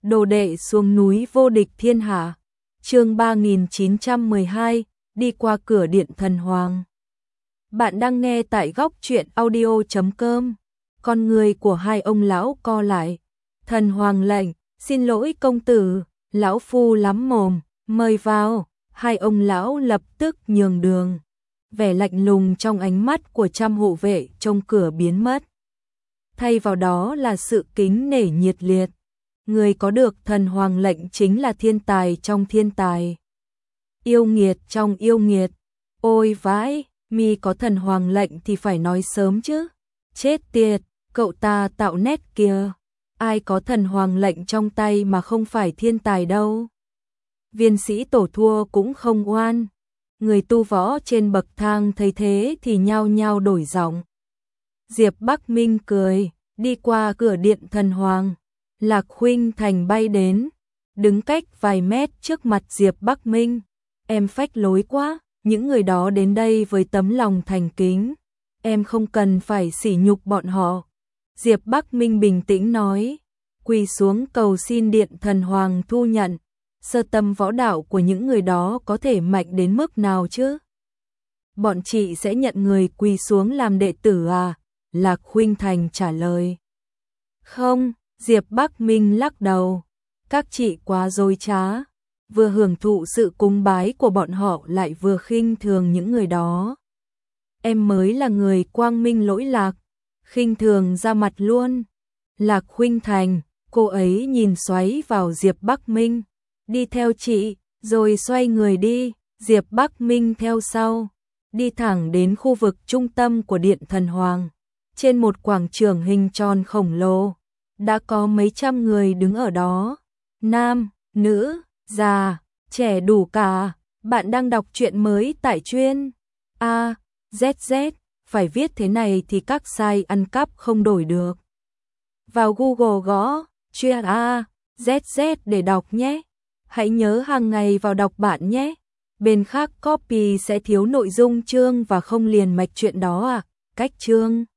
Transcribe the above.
Đồ đệ xuống núi vô địch thiên hạ. Chương 3912, đi qua cửa điện thần hoàng. Bạn đang nghe tại góc truyện audio.com. Con người của hai ông lão co lại. Thần hoàng lệnh, xin lỗi công tử, lão phu lắm mồm, mời vào. Hai ông lão lập tức nhường đường. Vẻ lạnh lùng trong ánh mắt của trăm hộ vệ trong cửa biến mất. Thay vào đó là sự kính nể nhiệt liệt. Người có được thần hoàng lệnh chính là thiên tài trong thiên tài. Yêu nghiệt trong yêu nghiệt. Ôi vãi, mi có thần hoàng lệnh thì phải nói sớm chứ. Chết tiệt, cậu ta tạo nét kìa. Ai có thần hoàng lệnh trong tay mà không phải thiên tài đâu. Viên sĩ tổ thua cũng không oan. Người tu võ trên bậc thang thấy thế thì nhao nhao đổi giọng. Diệp Bắc Minh cười, đi qua cửa điện thần hoàng. Lạc Khuynh Thành bay đến, đứng cách vài mét trước mặt Diệp Bắc Minh. Em phách lối quá, những người đó đến đây với tấm lòng thành kính. Em không cần phải sỉ nhục bọn họ. Diệp Bắc Minh bình tĩnh nói, quỳ xuống cầu xin điện thần hoàng thu nhận. Sơ tâm võ đạo của những người đó có thể mạnh đến mức nào chứ? Bọn chị sẽ nhận người quỳ xuống làm đệ tử à? Lạc Khuynh Thành trả lời. Không. Diệp Bắc Minh lắc đầu, các chị quá dối trá, vừa hưởng thụ sự cúng bái của bọn họ lại vừa khinh thường những người đó. Em mới là người quang minh lỗi lạc, khinh thường ra mặt luôn. Lạc Khuynh Thành, cô ấy nhìn xoáy vào Diệp Bắc Minh, đi theo chị, rồi xoay người đi. Diệp Bắc Minh theo sau, đi thẳng đến khu vực trung tâm của điện thần hoàng, trên một quảng trường hình tròn khổng lồ. Đã có mấy trăm người đứng ở đó, nam, nữ, già, trẻ đủ cả. Bạn đang đọc truyện mới tại truyện ZZ, phải viết thế này thì các site ăn cắp không đổi được. Vào Google gõ truyện ZZ để đọc nhé. Hãy nhớ hàng ngày vào đọc bạn nhé. Bên khác copy sẽ thiếu nội dung chương và không liền mạch truyện đó à. Cách chương